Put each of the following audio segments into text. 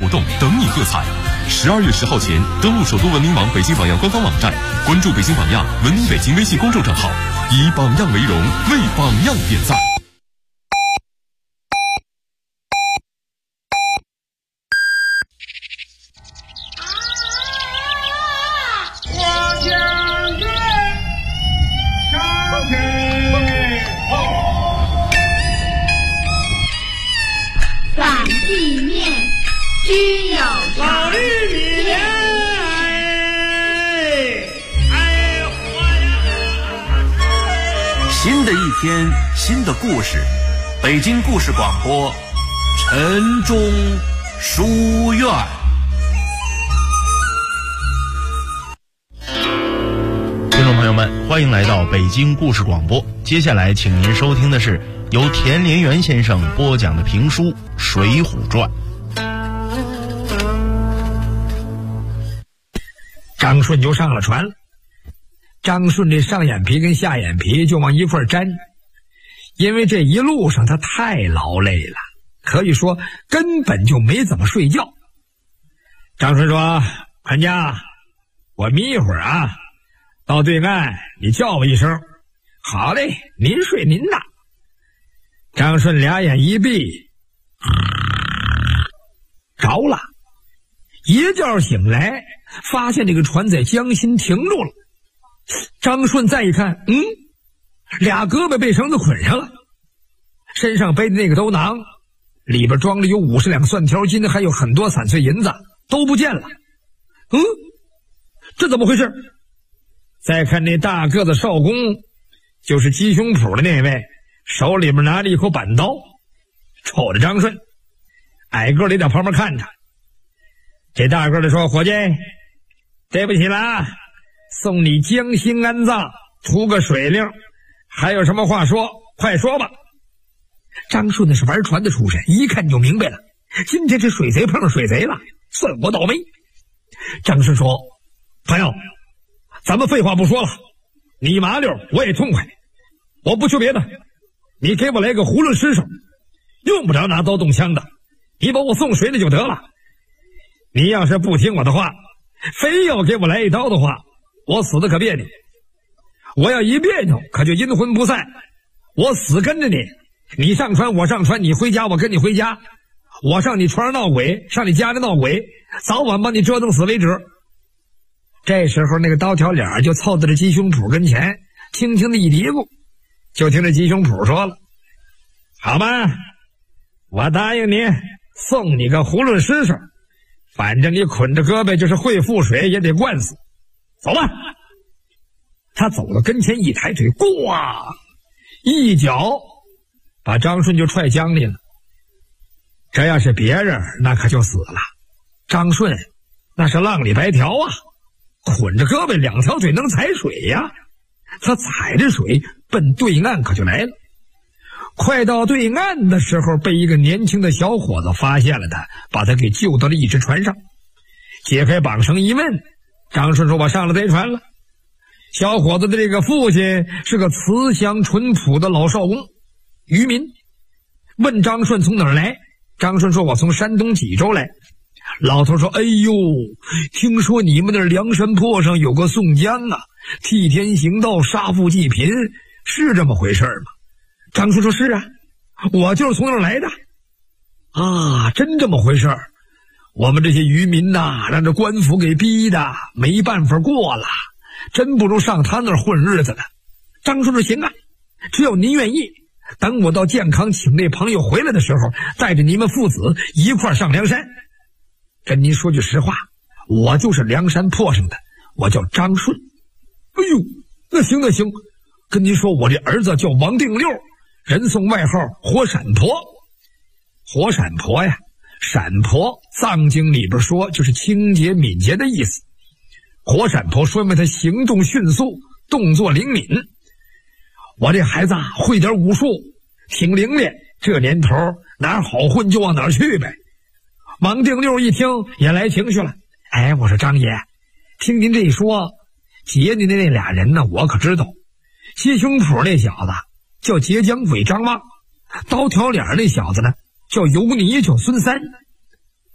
活动等你喝彩。12月10号前登录首都文明网北京榜样官方网站，关注北京榜样文明北京微信公众账号，以榜样为荣，为榜样点赞。 新的一天，新的故事，北京故事广播，晨钟书院。 听众朋友们，欢迎来到北京故事广播。接下来，请您收听的是由田连元先生播讲的评书《水浒传》。 张顺就上了船了。张顺这上眼皮跟下眼皮就往一块粘，因为这一路上他太劳累了，可以说根本就没怎么睡觉。张顺说：“管家，我眯一会儿啊，到对岸你叫我一声。”“好嘞，您睡您的。”张顺俩眼一闭，着了。一觉醒来，发现这个船在江心停住了。张顺再一看，俩胳膊被绳子捆上了，身上背的那个兜囊里边装了有50两蒜条金，还有很多散碎银子都不见了。这怎么回事？再看那大个子少公，就是鸡胸脯的那位，手里面拿着一口板刀，瞅着张顺，矮个的在旁边看着。这大个的说：“伙计，对不起了，送你江心安葬，图个水令，还有什么话说，快说吧。”张顺那是玩船的出身，一看就明白了，今天这水贼碰上水贼了，算我倒霉。张顺说：“朋友，咱们废话不说了，你麻溜我也痛快，我不求别的，你给我来个囫囵失手，用不着拿刀动枪的，你把我送水里就得了。你要是不听我的话，非要给我来一刀的话，我死的可别扭，我要一别扭可就阴魂不散，我死跟着你，你上船我上船，你回家我跟你回家，我上你船上闹鬼，上你家里闹鬼，早晚把你折腾死为止。”这时候那个刀条脸就凑到这鸡胸脯跟前，轻轻的一嘀咕，就听这鸡胸脯说了：“好吧，我答应你，送你个囫囵失手，反正你捆着胳膊就是会覆水也得灌死，走吧。”他走到跟前一抬腿，咣一脚把张顺就踹江里了。这要是别人那可就死了，张顺那是浪里白条啊，捆着胳膊两条腿能踩水呀，他踩着水奔对岸可就来了。快到对岸的时候，被一个年轻的小伙子发现了他，把他给救到了一只船上。解开绑绳一问，张顺说：“我上了贼船了。”小伙子的这个父亲是个慈祥淳朴的老少公，渔民。问张顺从哪儿来，张顺说：“我从山东济州来。”老头说：“哎呦，听说你们那梁山坡上有个宋江啊，替天行道，杀富济贫，是这么回事吗？”张顺说：“是啊，我就是从那儿来的。”啊，真这么回事？我们这些渔民呐，让这官府给逼的没办法过了，真不如上他那儿混日子了。张顺说：“行啊，只要您愿意，等我到健康请那朋友回来的时候，带着你们父子一块上梁山。跟您说句实话，我就是梁山坡上的，我叫张顺。”“哎呦，那行那行，跟您说，我这儿子叫王定六，人送外号火闪婆。”火闪婆呀，闪婆藏经里边说就是清洁敏捷的意思。火闪婆说明他行动迅速，动作灵敏。我这孩子会点武术，挺灵练，这年头哪儿好混就往哪儿去呗。王定六一听也来情绪了：“哎，我说张爷，听您这一说，劫您的那俩人呢，我可知道。鸡胸脯那小子叫截江鬼张望，刀条脸那小子呢叫油泥叫孙三。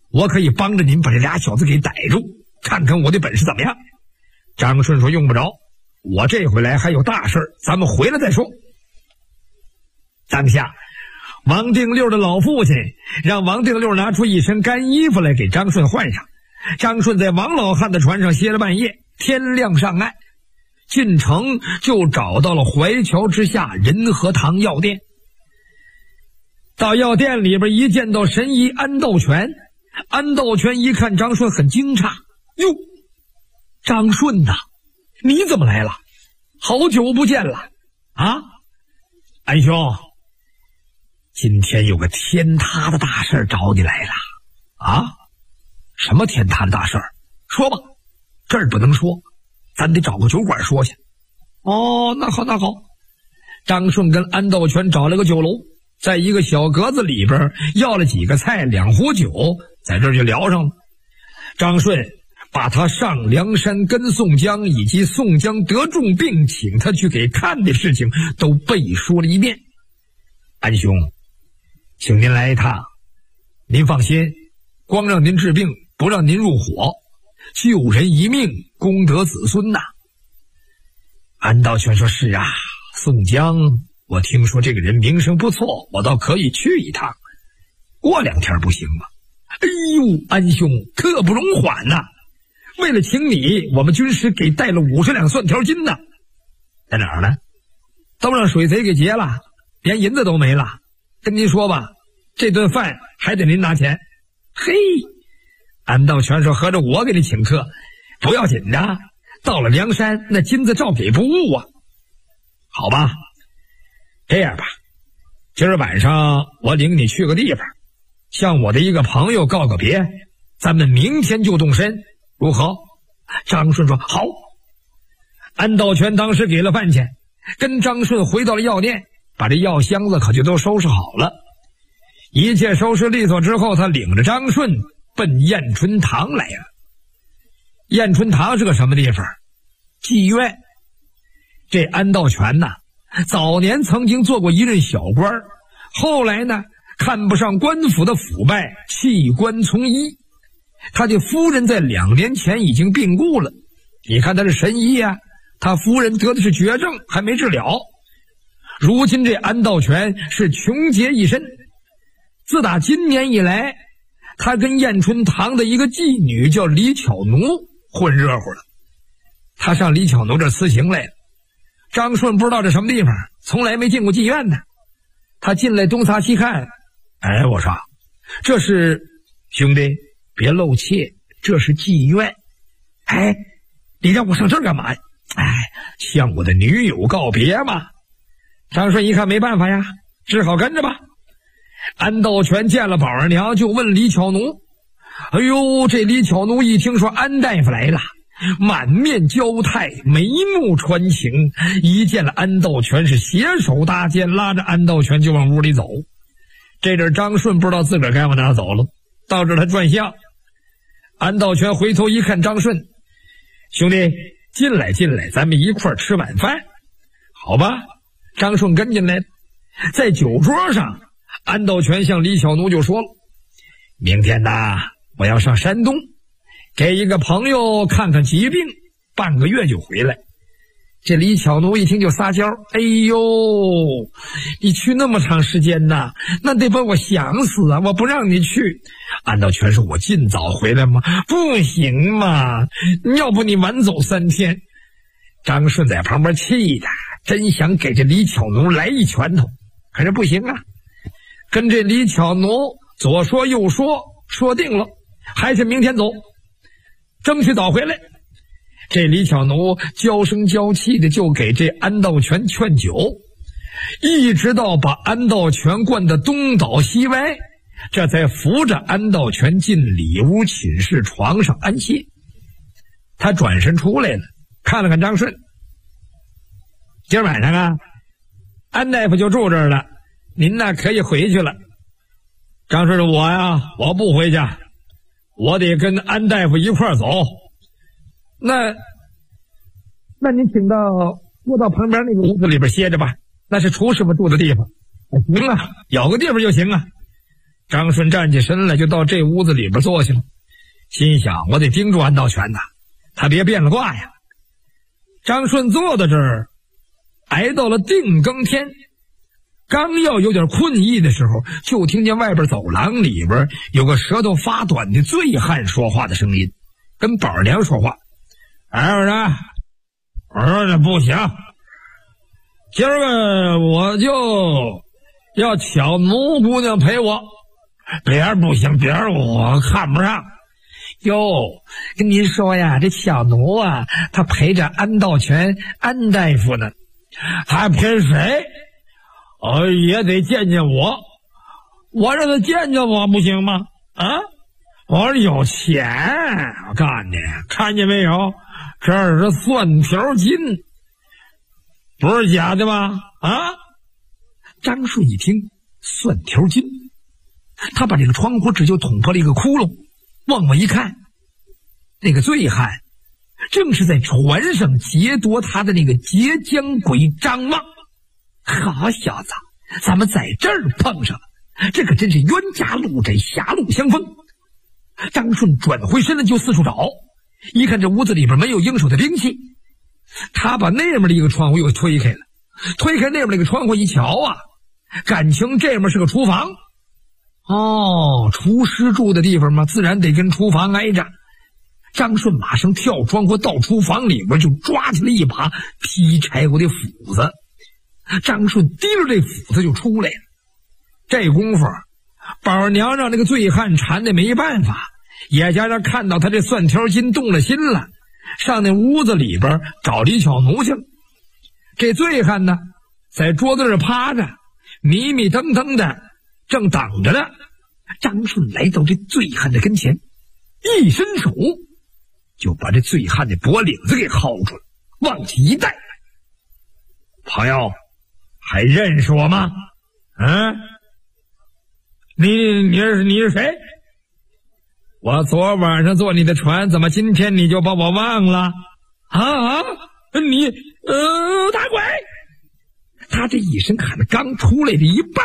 我可以帮着您把这俩小子给逮住，看看我的本事怎么样。张顺说用不着，我这回来还有大事，咱们回来再说。当下王定六的老父亲让王定六拿出一身干衣服来给张顺换上。张顺在王老汉的船上歇了半夜，天亮上岸，进城就找到了淮桥之下仁和堂药店。到药店里边一见到神医安道全，安道全一看张顺很惊诧，哟，张顺呐，你怎么来了？好久不见了啊！安兄，今天有个天塌的大事找你来了啊！什么天塌的大事儿？说吧，这儿不能说，咱得找个酒馆说去。哦，那好那好。张顺跟安道全找了个酒楼，在一个小格子里边要了几个菜2壶酒，在这儿就聊上了。张顺把他上梁山跟宋江以及宋江得重病请他去给看的事情都背说了一遍。安兄，请您来一趟，您放心，光让您治病不让您入伙，救人一命功德子孙呐。安道全说是啊，宋江我听说这个人名声不错，我倒可以去一趟，过2天不行吗？哎呦，安兄刻不容缓呐，为了请你，我们军师给带了50两蒜条金呢。在哪儿呢？都让水贼给劫了，连银子都没了。跟您说吧，这顿饭还得您拿钱。嘿，安道全说合着我给你请客，不要紧的，到了梁山那金子照给不误啊。好吧，这样吧，今儿晚上我领你去个地方，向我的一个朋友告个别，咱们明天就动身，如何？张顺说好。安道全当时给了饭钱，跟张顺回到了药店，把这药箱子可就都收拾好了。一切收拾利索之后，他领着张顺奔燕春堂来了。燕春堂是个什么地方？妓院。这安道全呐，早年曾经做过一任小官，后来呢看不上官府的腐败，弃官从医。他的夫人在2年前已经病故了，你看他是神医啊，他夫人得的是绝症，还没治了。如今这安道全是穷竭一身，自打今年以来，他跟燕春堂的一个妓女叫李巧奴混热乎了。他上李巧奴这辞行来了。张顺不知道这什么地方，从来没进过妓院呢。他进来东擦西看，哎，我说这是，兄弟别露怯，这是妓院。哎，你让我上这儿干嘛呀？哎，向我的女友告别嘛。张顺一看没办法呀，只好跟着吧。安道全见了宝儿娘，就问李巧奴。哎呦，这李巧奴一听说安大夫来了，满面娇态，眉目传情，一见了安道全是携手搭肩，拉着安道全就往屋里走。这阵张顺不知道自个儿该往哪走了，到这儿他转向。安道全回头一看张顺，兄弟进来进来，咱们一块儿吃晚饭。好吧，张顺跟进来了。在酒桌上，安道全向李巧奴就说了，明天呐，我要上山东给一个朋友看看疾病，半个月就回来。这李巧奴一听就撒娇，哎呦，你去那么长时间呐，那得把我想死啊，我不让你去。安道全说我尽早回来吗？不行嘛，要不你晚走3天。张顺在旁边气的真想给这李巧奴来一拳头，可是不行啊，跟这李巧奴左说右说，说定了还是明天走，争取早回来。这李巧奴娇声娇气的就给这安道全劝酒，一直到把安道全灌得东倒西歪，这才扶着安道全进里屋寝室床上安歇。他转身出来了，看了看张顺，今儿晚上啊，安大夫就住这儿了，您呢可以回去了。张顺说，我呀，我不回去，我得跟安大夫一块儿走。那您请到过道旁边那个屋子里边歇着吧，那是厨师傅住的地方。行啊，有个地方就行啊。 张顺站起身来，就到这屋子里边坐下了，心想我得盯住安道全呐，他别变了卦呀。张顺坐到这儿，挨到了定更天，刚要有点困意的时候，就听见外边走廊里边有个舌头发短的醉汉说话的声音，跟宝娘说话。我说这不行，今儿个我就要巧奴姑娘陪我，别人不行，别人我看不上。哟，跟您说呀，这巧奴啊，他陪着安道全安大夫呢。还陪谁？也得见见我，我让他见见我不行吗？啊，我说有钱，我告诉你，看见没有？这是蒜条金，不是假的吗？啊！张顺一听蒜条金，他把这个窗户纸就捅破了一个窟窿，往外一看，那个醉汉正是在船上劫夺他的那个截江鬼张望。好小子，咱们在这儿碰上了，这可真是冤家路窄，狭路相逢。张顺转回身来就四处找，一看这屋子里边没有应手的兵器，他把那边的一个窗户又推开了，推开那边那个窗户一瞧啊，感情这边是个厨房。厨师住的地方嘛，自然得跟厨房挨着。张顺马上跳窗户到厨房里边，就抓起了一把劈柴火的斧子。张顺提着这斧子就出来了。这功夫，宝娘让那个醉汉缠的没办法，也加上看到他这蒜条金动了心了，上那屋子里边找李巧奴去了。这醉汉呢，在桌子上趴着，迷迷瞪瞪的，正等着呢。张顺来到这醉汉的跟前，一伸手就把这醉汉的脖领子给薅住了，往起一带。朋友，还认识我吗？你是谁？我昨晚上坐你的船，怎么今天你就把我忘了？你打鬼！他这一声喊的刚出来的一半，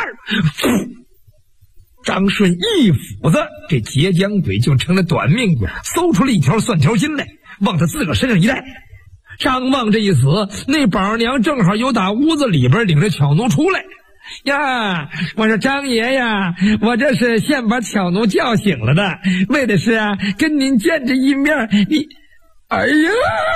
张顺一斧子，这截江鬼就成了短命鬼，搜出了一条蒜条金来，往他自个身上一带。张望这一死，那宝娘正好有打屋子里边领着巧奴出来呀。我说张爷呀，我这是现把巧奴叫醒了的，为的是跟您见这一面。你哎呀，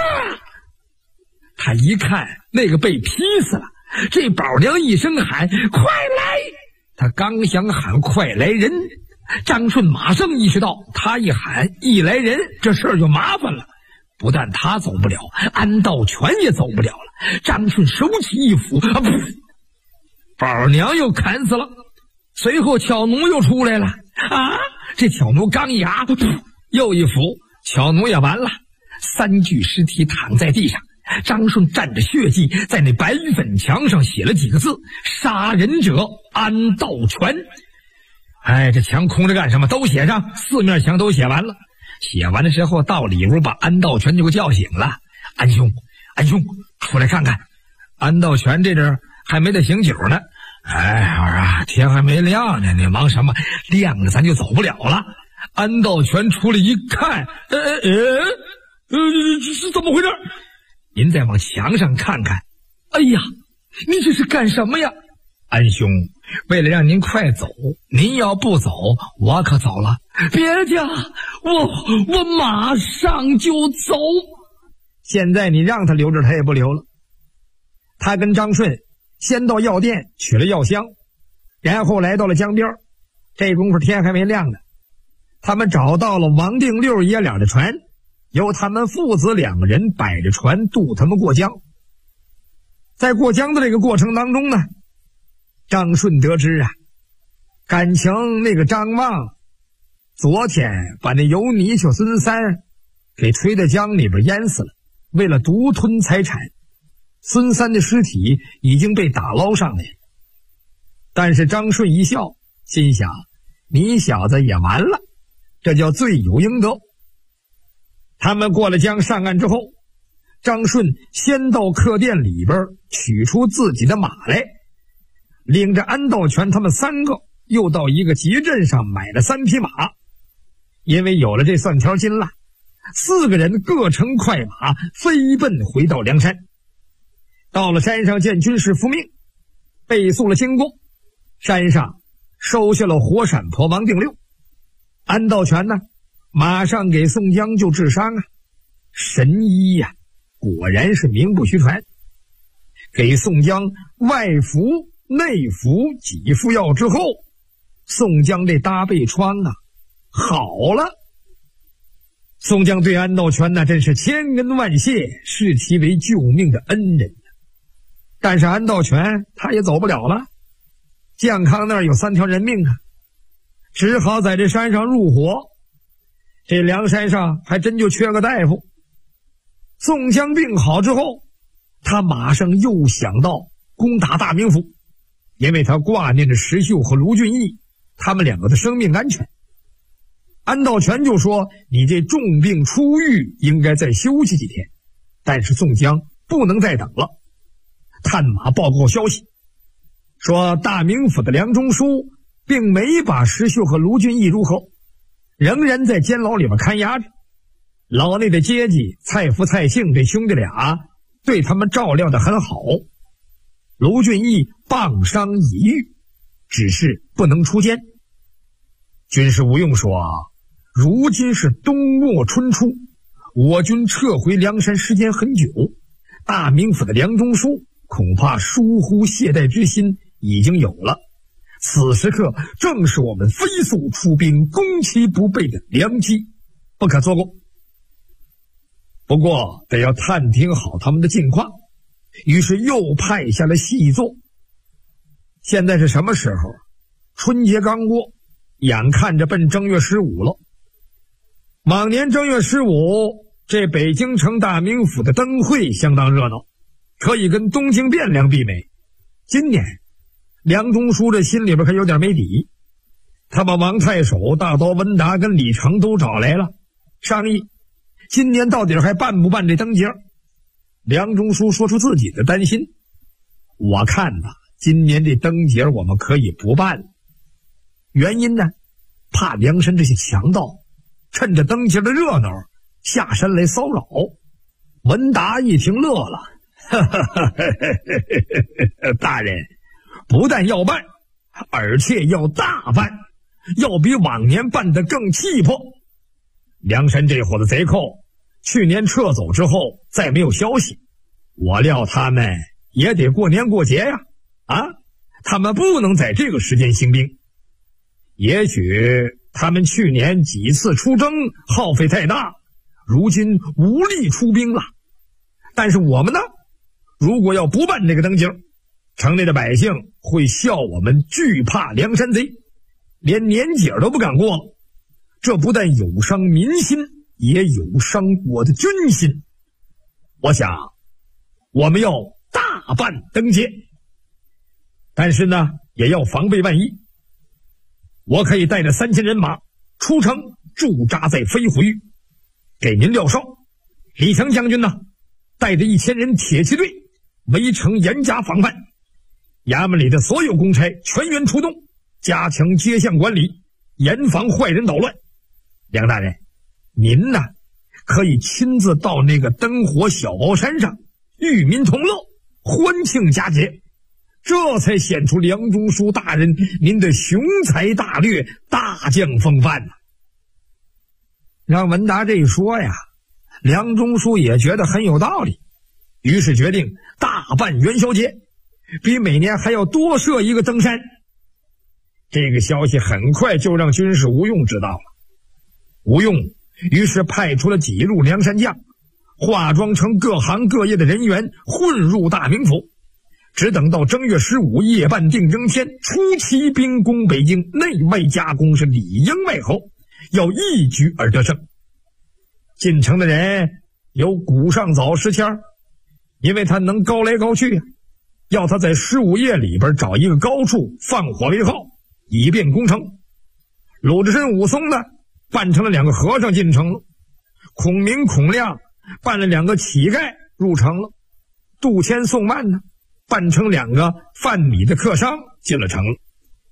他一看那个被劈死了，这宝娘一声喊快来，他刚想喊快来人，张顺马上意识到他一喊一来人，这事儿就麻烦了。不但他走不了，安道全也走不了了。张顺手起一斧，宝娘又砍死了。随后巧奴又出来了这巧奴刚一又一斧，巧奴也完了。3具尸体躺在地上，张顺蘸着血迹在那白粉墙上写了几个字：杀人者安道全。这墙空着干什么？都写上，4面墙都写完了。写完了之后，到里屋把安道全就给叫醒了。安兄，出来看看。安道全这阵还没得醒酒呢。我说天还没亮呢，你忙什么？亮了咱就走不了了。安道全出来一看，是怎么回事？您再往墙上看看。哎呀，你这是干什么呀？安兄，为了让您快走，您要不走，我可走了。别介，我马上就走。现在你让他留着，他也不留了。他跟张顺先到药店取了药箱，然后来到了江边。这功夫天还没亮呢，他们找到了王定六爷俩的船，由他们父子2个人摆着船渡他们过江。在过江的这个过程当中呢，张顺得知感情那个张望昨天把那油泥鳅孙三给推到江里边淹死了，为了独吞财产，孙三的尸体已经被打捞上来。但是张顺一笑，心想你小子也完了，这叫罪有应得。他们过了江上岸之后，张顺先到客店里边取出自己的马来，领着安道全他们3个又到一个集镇上买了3匹马，因为有了这算条金了，4个人各乘快马飞奔回到梁山。到了山上见军士复命，背诵了经过，山上收下了火闪婆王定六。安道全呢，马上给宋江就治伤啊，神医呀，果然是名不虚传。给宋江外服内服几副药之后，宋江这搭背疮啊好了。宋江对安道全那真是千恩万谢，视其为救命的恩人。但是安道全他也走不了了，健康那儿有3条人命啊，只好在这山上入伙。这梁山上还真就缺个大夫。宋江病好之后，他马上又想到攻打大名府，因为他挂念着石秀和卢俊义他们2个的生命安全。安道全就说，你这重病初愈，应该再休息几天。但是宋江不能再等了，探马报告消息，说大名府的梁中书并没把石秀和卢俊义入口，仍然在监牢里面看押着。老内的阶级蔡福、蔡庆这兄弟俩对他们照料得很好。卢俊义棒伤已愈，只是不能出监。军师吴用说，如今是冬末春初，我军撤回梁山时间很久，大名府的梁中书恐怕疏忽懈怠之心已经有了，此时刻正是我们飞速出兵攻其不备的良机，不可错过。不过得要探听好他们的近况，于是又派下了细作。现在是什么时候？春节刚过，眼看着奔正月15了。往年正月15，这北京城大名府的灯会相当热闹，可以跟东京汴梁媲美。今年梁中书这心里边可有点没底，他把王太守、大刀文达跟李成都找来了，商议今年到底还办不办这灯节。梁中书说出自己的担心，我看呐，今年这灯节我们可以不办了。原因呢，怕梁山这些强盗趁着灯节的热闹下山来骚扰。文达一听乐了，大人不但要办，而且要大办，要比往年办得更气魄。梁山这伙子贼寇去年撤走之后再没有消息，我料他们也得过年过节呀，他们不能在这个时间兴兵。也许他们去年几次出征耗费太大，如今无力出兵了。但是我们呢，如果要不办这个灯节，城内的百姓会笑我们惧怕梁山贼，连年节都不敢过了。这不但有伤民心，也有伤我的军心。我想我们要大办灯节，但是呢也要防备万一。我可以带着3000人马出城驻扎在飞虎峪，给您撂哨。李成将军呢，带着1000人铁骑队围城严加防范，衙门里的所有公差全员出动，加强街巷管理，严防坏人捣乱。梁大人，您呢可以亲自到那个灯火小包山上与民同乐，欢庆佳节，这才显出梁中书大人您的雄才大略、大将风范呢。让文达这一说呀，梁中书也觉得很有道理，于是决定大办元宵节，比每年还要多设一个灯山。这个消息很快就让军师吴用知道了。吴用于是派出了几路梁山将，化妆成各行各业的人员，混入大名府，只等到正月15夜半定征天，出奇兵攻北京，内外夹攻，是里应外合，要一举而得胜。进城的人有古上早石谦，因为他能高来高去，要他在15夜里边找一个高处放火为号，以便攻城。鲁智深、武松呢扮成了2个和尚进城了，孔明、孔亮扮了2个乞丐入城了，杜迁、宋曼呢扮成2个贩米的客商进了城了。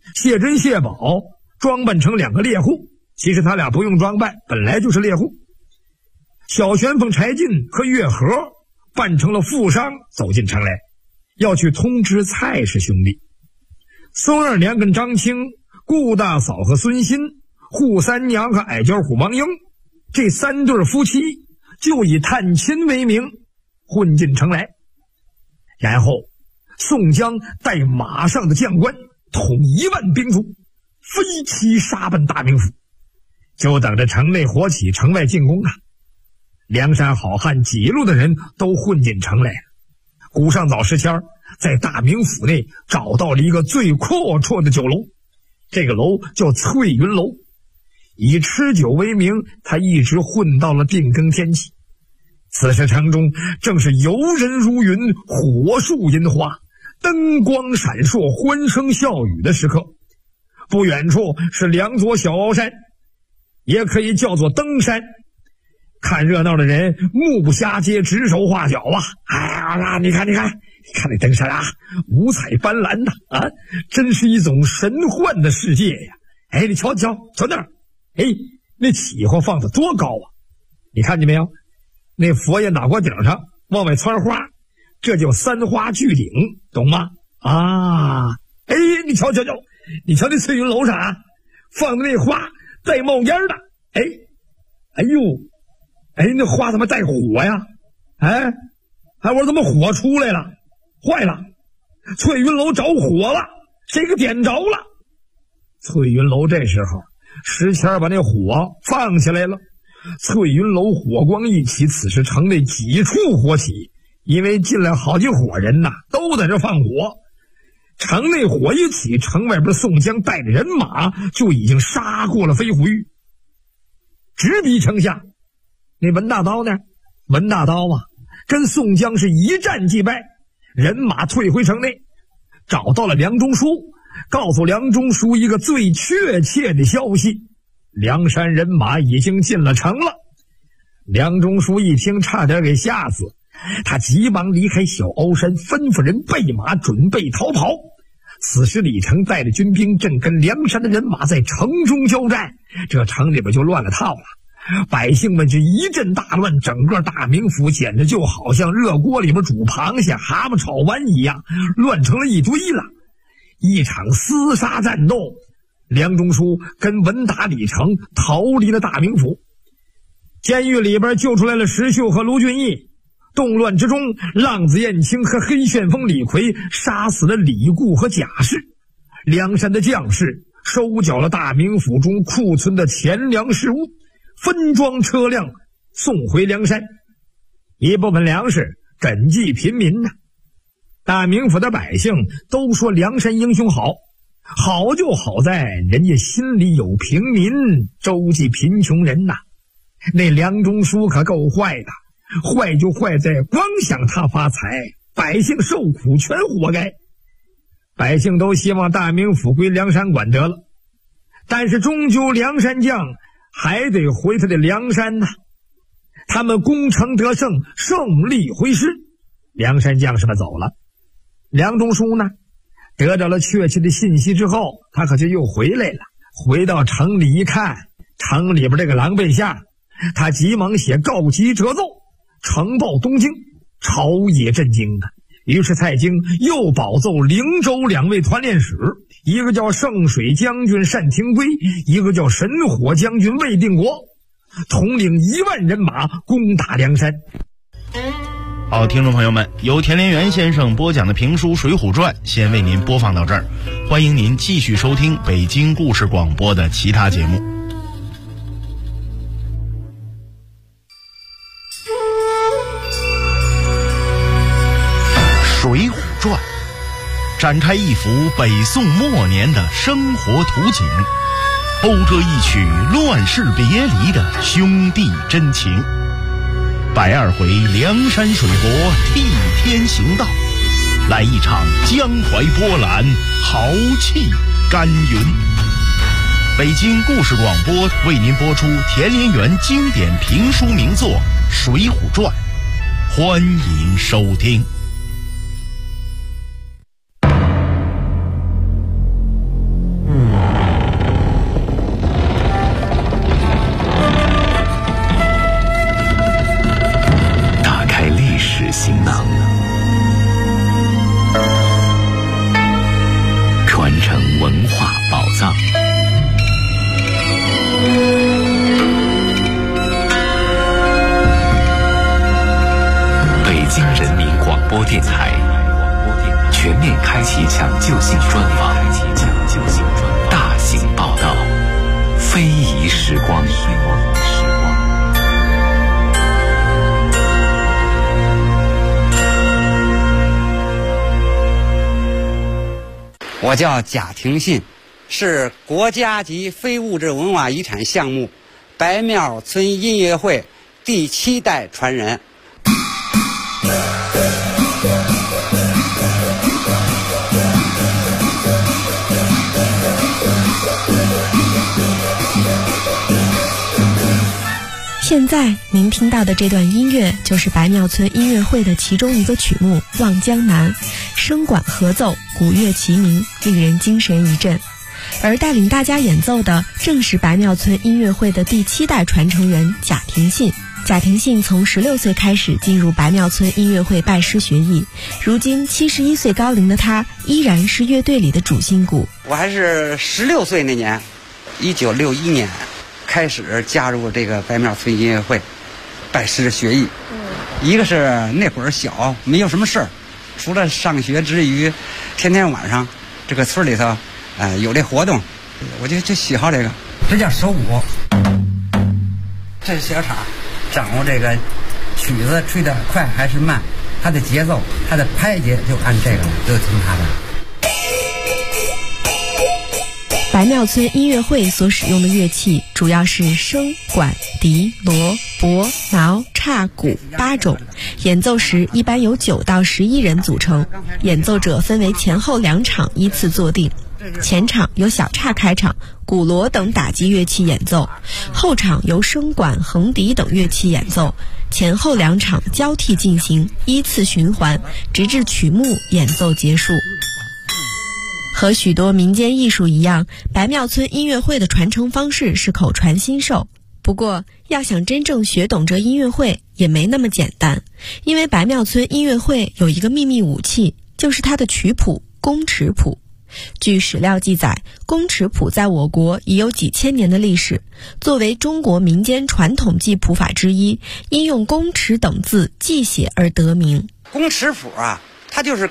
谢珍、谢宝装扮成2个猎户，其实他俩不用装扮，本来就是猎户。小旋风柴进和月和扮成了富商，走进城来，要去通知蔡氏兄弟。孙二娘跟张青、顾大嫂和孙新、扈三娘和矮脚虎王英这3对夫妻就以探亲为名混进城来。然后宋江带马上的将官统1万兵卒，飞骑杀奔大名府，就等着城内火起，城外进攻啊！梁山好汉几路的人都混进城来了。古上早时迁在大名府内找到了一个最阔绰的酒楼，这个楼叫翠云楼。以吃酒为名，他一直混到了定更天起。此时城中正是游人如云，火树银花，灯光闪烁，欢声笑语的时刻。不远处是2座小鳌山，也可以叫做登山。看热闹的人目不暇接，指手画脚啊！哎呀，你看那登山啊，五彩斑斓的啊，真是一种神幻的世界呀！哎，你瞧那儿，哎，那起花放得多高啊！你看见没有？那佛爷脑瓜顶上往外窜花，这叫3花聚顶，懂吗？啊，哎，你瞧那翠云楼上啊，放的那花带冒烟的，哎呦，那花怎么带火呀？我说怎么火出来了？坏了，翠云楼着火了，谁给点着了？翠云楼这时候石谦把那火放起来了，翠云楼火光一起，此时城内几处火起，因为进来好几伙人呐，都在这放火。城内火一起，城外边宋江带着人马就已经杀过了飞虎峪，直逼城下。那文大刀呢？文大刀啊，跟宋江是一战即败，人马退回城内，找到了梁中书，告诉梁中书一个最确切的消息：梁山人马已经进了城了。梁中书一听，差点给吓死，他急忙离开小鳌山，吩咐人备马准备逃跑。此时李成带着军兵正跟梁山的人马在城中交战，这城里边就乱了套了。百姓们就一阵大乱，整个大名府简直就好像热锅里边煮螃蟹，蛤蟆炒完一样，乱成了一堆了。一场厮杀战斗，梁中书跟文达、李成逃离了大名府。监狱里边救出来了石秀和卢俊义。动乱之中，浪子燕青和黑旋风李逵杀死了李固和贾氏。梁山的将士收缴了大名府中库存的钱粮食物，分装车辆送回梁山，一部分粮食赈济贫民呢。大名府的百姓都说梁山英雄好，好就好在人家心里有平民，周济贫穷人呐。那梁中书可够坏的，坏就坏在光想他发财，百姓受苦全活该。百姓都希望大名府归梁山管得了，但是终究梁山将还得回他的梁山呐。他们攻城得胜，胜利回师，梁山将士们走了。梁中书呢，得到了确切的信息之后，他可就又回来了。回到城里一看，城里边这个狼狈相，他急忙写告急折奏，呈报东京，朝野震惊啊。于是蔡京又保奏灵州2位团练使，一个叫圣水将军单廷圭，一个叫神火将军魏定国，统领1万人马攻打梁山。 好，听众朋友们，由田连元先生播讲的评书《水浒传》先为您播放到这儿，欢迎您继续收听北京故事广播的其他节目。《水浒传》展开一幅北宋末年的生活图景，勾着一曲乱世别离的兄弟真情。120回梁山水泊替天行道，来一场江淮波澜，豪气干云。北京故事广播为您播出田连元经典评书名作《水浒传》，欢迎收听。 播电台全面开启抢救性专访，大型报道，非遗时光。 我叫贾廷信，是国家级非物质文化遗产项目白庙村音乐会第7代传人。 现在您听到的这段音乐就是白庙村音乐会的其中一个曲目《望江南》，声管合奏，鼓乐齐鸣，令人精神一振。而带领大家演奏的正是白庙村音乐会的第7代传承人贾廷信。贾廷信从16岁开始进入白庙村音乐会拜师学艺，如今71岁高龄的他依然是乐队里的主心骨。 我还是16岁那年，1961年开始加入这个白庙村音乐会拜师学艺。一个是那会儿小，没有什么事儿，除了上学之余，天天晚上这个村里头有这活动，我就喜好这个。这叫手鼓，这是小叉，掌握这个曲子吹得快还是慢，它的节奏，它的拍节就按这个就听它的。 白庙村音乐会所使用的乐器主要是笙、管、笛、锣、钹、挠、叉、鼓8种，演奏时一般由9到11人组成，演奏者分为前后2场依次坐定。前场由小叉开场，鼓锣等打击乐器演奏，后场由笙管、横笛等乐器演奏，前后2场交替进行，依次循环，直至曲目演奏结束。和许多民间艺术一样，白庙村音乐会的传承方式是口传心授。不过，要想真正学懂这音乐会也没那么简单，因为白庙村音乐会有一个秘密武器，就是它的曲谱宫尺谱。据史料记载，宫尺谱在我国已有几千年的历史，作为中国民间传统记谱法之一，因用宫尺等字记写而得名。 宫尺谱啊，它就是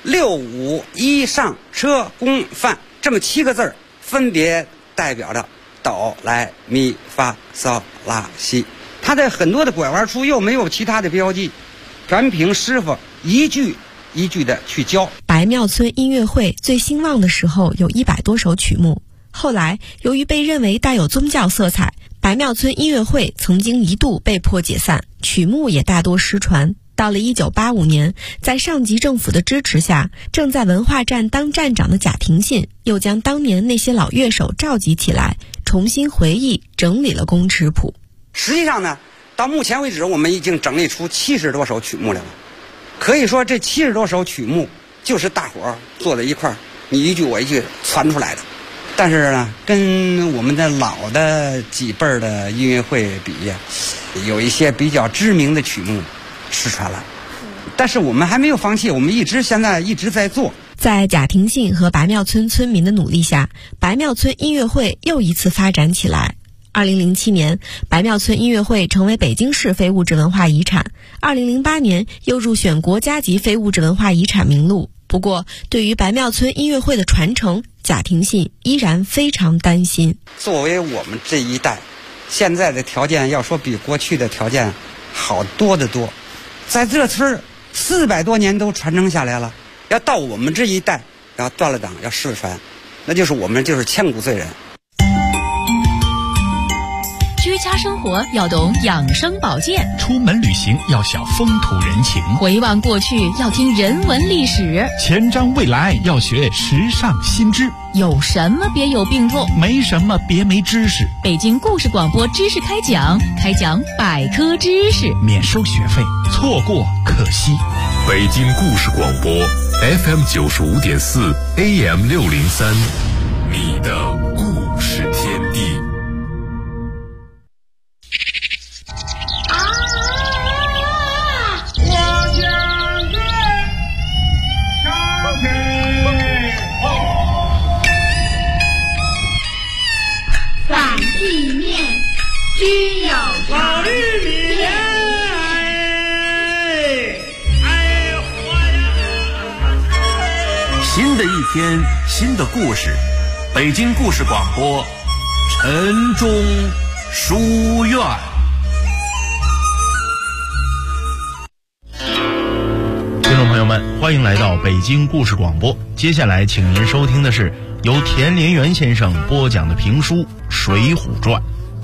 6、5、1上车宫范这么7个字儿，分别代表着哆来咪发嗦拉西。它在很多的拐弯处又没有其他的标记，全凭师傅一句一句的去教。 白庙村音乐会最兴旺的时候有100多首曲目，后来由于被认为带有宗教色彩，白庙村音乐会曾经一度被迫解散，曲目也大多失传。到了1985年，在上级政府的支持下，正在文化站当站长的贾廷信又将当年那些老乐手召集起来，重新回忆整理了宫尺谱。 实际上呢，到目前为止我们已经整理出70多首曲目来了。可以说这70多首曲目就是大伙儿坐在一块儿，你一句我一句传出来的。但是呢，跟我们的老的几辈儿的音乐会比，有一些比较知名的曲目失传了，但是我们还没有放弃，我们现在一直在做。 在贾廷信和白庙村村民的努力下，白庙村音乐会又一次发展起来。2007年，白庙村音乐会成为北京市非物质文化遗产。2008年又入选国家级非物质文化遗产名录。不过，对于白庙村音乐会的传承，贾廷信依然非常担心。 作为我们这一代，现在的条件要说比过去的条件好多得多。在这村400多年都传承下来了，要到我们这一代要断了档，要失传，那就是我们就是千古罪人。 居家生活要懂养生保健， 出门旅行要晓风土人情， 回望过去要听人文历史， 前瞻未来要学时尚新知。 有什么别有病痛， 没什么别没知识。 北京故事广播知识开讲百科知识， 免收学费，错过可惜。 北京故事广播 FM 95.4 AM 603，你的故事天地。 均有法律里面，花的一天，新的故事，北京故事广播，陈忠书院。 听众朋友们，欢迎来到北京故事广播。接下来请您收听的是由田连元先生播讲的评书《水浒传》。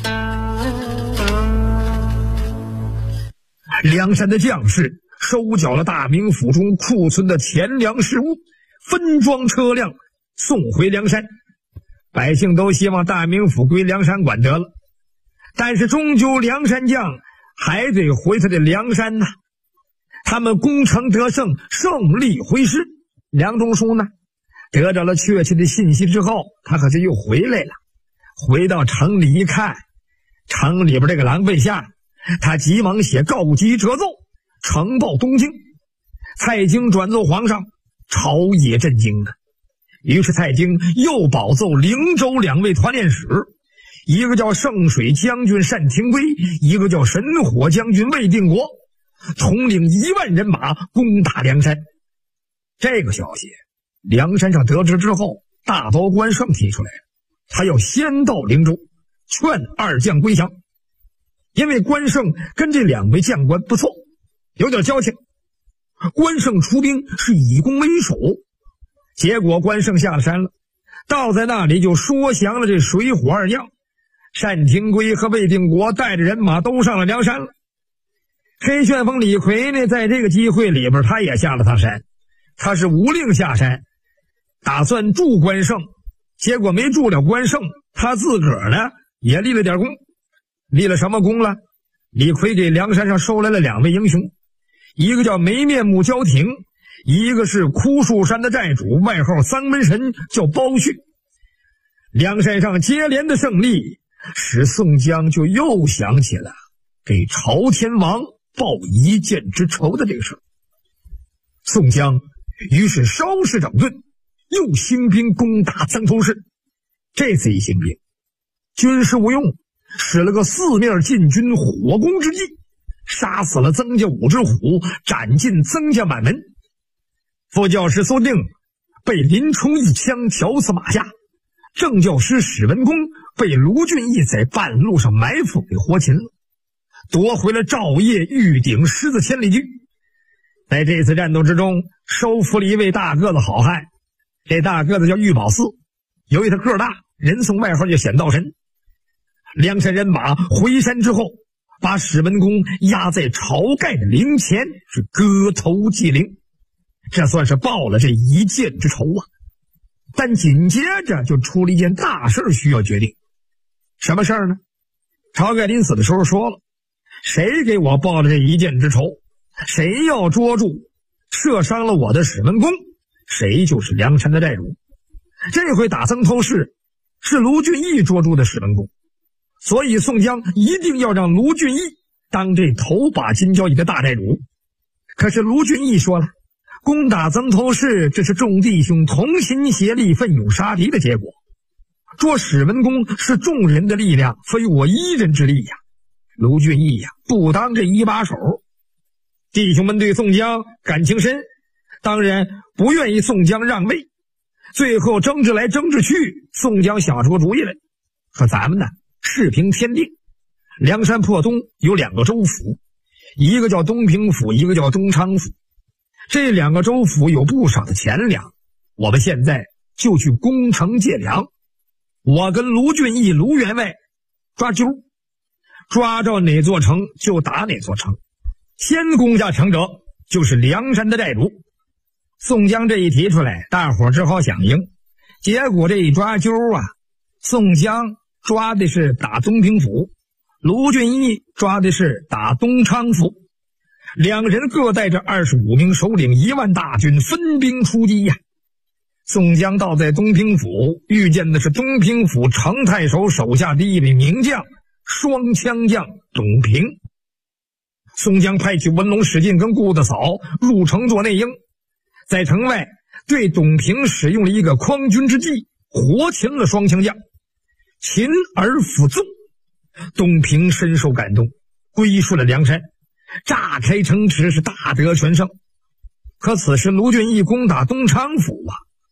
梁山的将士收缴了大名府中库存的钱粮食物，分装车辆送回梁山。百姓都希望大名府归梁山管得了，但是终究梁山将还得回他的梁山呐。他们攻城得胜，胜利回师。梁中书呢，得到了确切的信息之后，他可就又回来了。回到城里一看，城里边这个狼狈下，他急忙写告急折奏，呈报东京。蔡京转奏皇上，朝野震惊啊。于是蔡京又保奏灵州2位团练使，一个叫圣水将军单廷圭，一个叫神火将军魏定国，统领1万人马攻打梁山。这个消息梁山上得知之后，大刀关胜提出来了，他要先到灵州劝二将归降。因为关胜跟这2位将官不错，有点交情，关胜出兵是以攻为守。结果关胜下了山了，到在那里就说降了这水浒2将，单廷圭和魏定国带着人马都上了梁山了。黑旋风李逵呢，在这个机会里边他也下了山，他是无令下山，打算助关胜，结果没助了关胜，他自个儿呢也立了点功。立了什么功了？李逵给梁山上收来了2位英雄，一个叫没面目焦挺，一个是枯树山的寨主，外号三门神，叫包旭。梁山上接连的胜利，使宋江就又想起了给朝天王报一箭之仇的这个事。宋江于是稍事整顿，又兴兵攻打曾头市。这次一兴兵，军师吴用使了个4面进军火攻之计，杀死了曾家5只虎，斩尽曾家满门。副教师苏定被林冲一枪挑死马下，正教师史文恭被卢俊义在半路上埋伏给活擒了，夺回了赵晔、玉鼎狮子千里驹。在这次战斗之中，收服了一位大个子好汉，这大个子叫玉宝寺，由于他个大，人送外号叫显道神。梁山人马回山之后，把史文恭压在晁盖的陵前，是割头祭陵，这算是报了这一箭之仇啊。但紧接着就出了一件大事需要决定。什么事儿呢？晁盖临死的时候说了，谁给我报了这一箭之仇，谁要捉住射伤了我的史文恭，谁就是梁山的寨主。这回打曾头市是卢俊义捉住的史文恭，所以宋江一定要让卢俊义当这头把金交椅的大寨主。可是卢俊义说了，攻打曾头市，这是众弟兄同心协力奋勇杀敌的结果，捉史文恭是众人的力量，非我一人之力呀。卢俊义呀，不当这一把手。弟兄们对宋江感情深，当然不愿意宋江让位。最后争执来争执去，宋江想出个主意来，可咱们呢事平天定，梁山破东有2个州府，一个叫东平府，一个叫东昌府。这2个州府有不少的钱粮，我们现在就去攻城借粮。我跟卢俊义、卢员外抓阄，抓着哪座城就打哪座城，先攻下城者就是梁山的寨主。宋江这一提出来，大伙只好响应。结果这一抓阄啊，宋江抓的是打东平府，卢俊义抓的是打东昌府。2人各带着25名首领1万大军分兵出击呀。宋江到在东平府，遇见的是东平府程太守手下的一位名将，双枪将董平。宋江派去文龙、史进跟顾大嫂入城做内应，在城外对董平使用了一个匡军之计，活擒了双枪将，擒而复纵。董平深受感动，归顺了梁山，炸开城池，是大得全胜。可此时卢俊义攻打东昌府啊，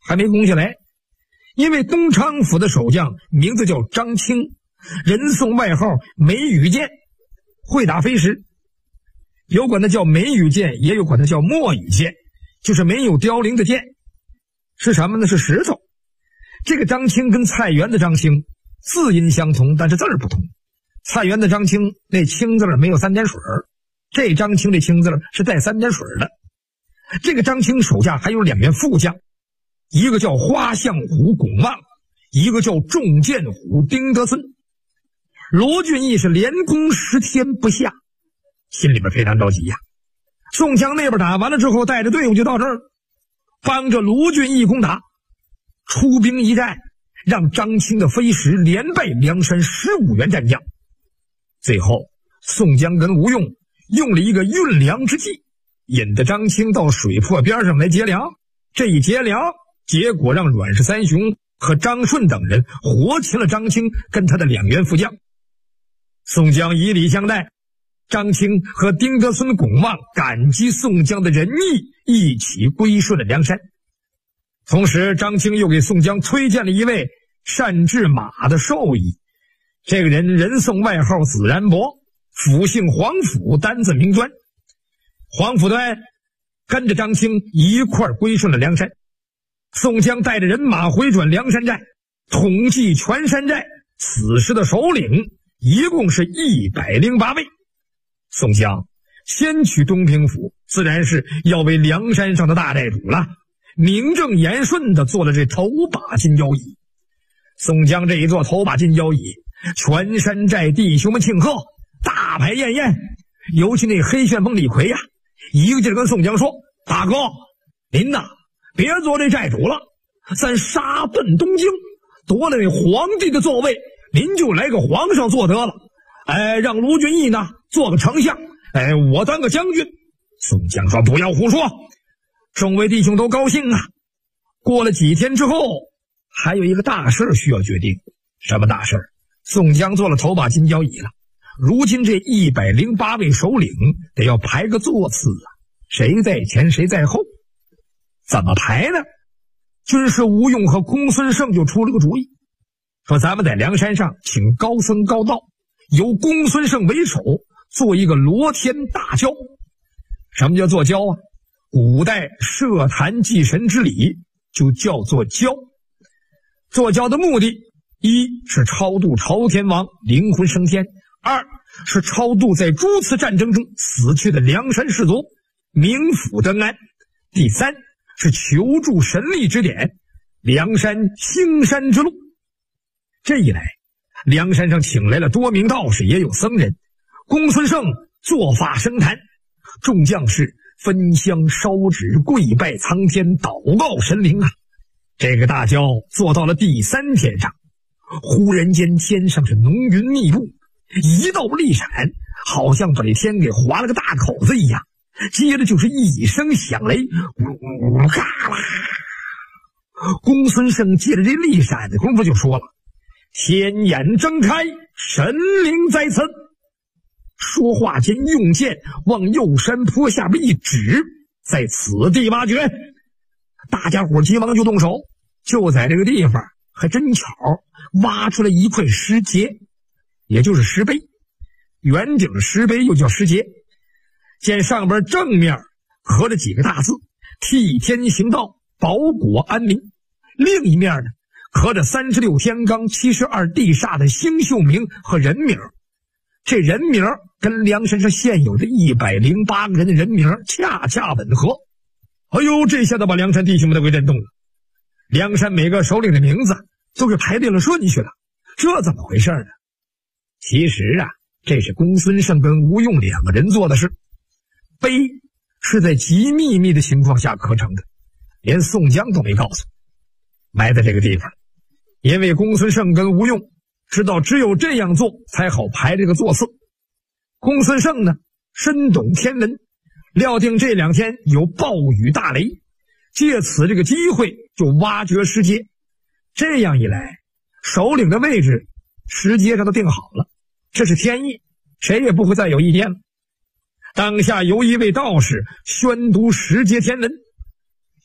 还没攻下来，因为东昌府的守将名字叫张清，人送外号梅雨剑，会打飞石，有管它叫梅雨剑，也有管它叫墨雨剑，就是没有凋零的剑。是什么呢？是石头。这个张清跟菜园的张清字音相同，但是字儿不同。菜园的张清那清字没有三点水，这张清这清字是带三点水的。这个张清手下还有2员副将，一个叫花象虎巩望，一个叫重剑虎丁德孙。罗俊义是连攻10天不下，心里边非常着急呀。宋江那边打完了之后，带着队伍就到这儿，帮着罗俊义攻打，出兵一战，让张清的飞石连败梁山15员战将。最后宋江跟吴用用了一个运粮之计，引得张清到水泊边上来劫粮。这一劫粮，结果让阮氏三雄和张顺等人活擒了张清跟他的2员副将。宋江以礼相待，张清和丁德孙、巩望感激宋江的仁义，一起归顺了梁山。同时张清又给宋江推荐了一位善治马的兽医，这个人送外号子然伯，府姓黄甫，单字明端。黄甫端跟着张清一块归顺了梁山。宋江带着人马回转梁山寨，统计全山寨此时的首领一共是108位。宋江先取东平府，自然是要为梁山上的大寨主了，名正言顺地做了这头把金交椅。宋江这一座头把金交椅，全山寨弟兄们庆贺，大排宴宴。尤其那黑旋风李逵呀，一个劲儿跟宋江说：“大哥，您呐，别做这寨主了，咱杀奔东京，夺了那皇帝的座位，您就来个皇上做得了。让卢俊义呢做个丞相，我当个将军。”宋江说：“不要胡说。”众位弟兄都高兴啊。过了几天之后，还有一个大事需要决定。什么大事？宋江做了头把金交椅了，如今这108位首领得要排个座次啊，谁在前谁在后。怎么排呢？军师吴用和公孙胜就出了个主意，说咱们在梁山上请高僧高道，由公孙胜为首，做一个罗天大醮。什么叫做醮啊？古代设坛祭神之礼就叫做醮。做醮的目的，一是超度朝天王灵魂升天，二是超度在诸次战争中死去的梁山士卒冥府得安，第三是求助神力指点梁山兴山之路。这一来，梁山上请来了多名道士，也有僧人。公孙胜做法升坛，众将士分香烧纸，跪拜苍天，祷告神灵啊。这个大醮做到了第3天上，忽然间天上是浓云密布，一道利闪，好像把这天给划了个大口子一样。接着就是一声响雷，呜嘎啦。公孙胜借着这利闪的功夫就说了：“天眼睁开，神灵在此。”说话间用剑往右山坡下边一指，在此地挖掘。大家伙急忙就动手，就在这个地方还真巧挖出来一块石碣，也就是石碑。圆顶的石碑又叫石碣，见上边正面刻着几个大字：替天行道，保国安民。另一面呢，刻着36天罡72地煞的星宿名和人名。这人名跟梁山上现有的108个人的人名恰恰吻合。哎呦，这下子把梁山弟兄们都给震动了。梁山每个首领的名字都是排定了顺序了，这怎么回事呢？其实啊，这是公孙胜跟吴用2个人做的事。碑是在极秘密的情况下刻成的，连宋江都没告诉，埋在这个地方。因为公孙胜跟吴用知道只有这样做才好排这个座次。公孙胜呢，深懂天文，料定这2天有暴雨大雷，借此这个机会就挖掘石碣。这样一来，首领的位置石碣上都定好了，这是天意，谁也不会再有意见了。当下由一位道士宣读石碣天文，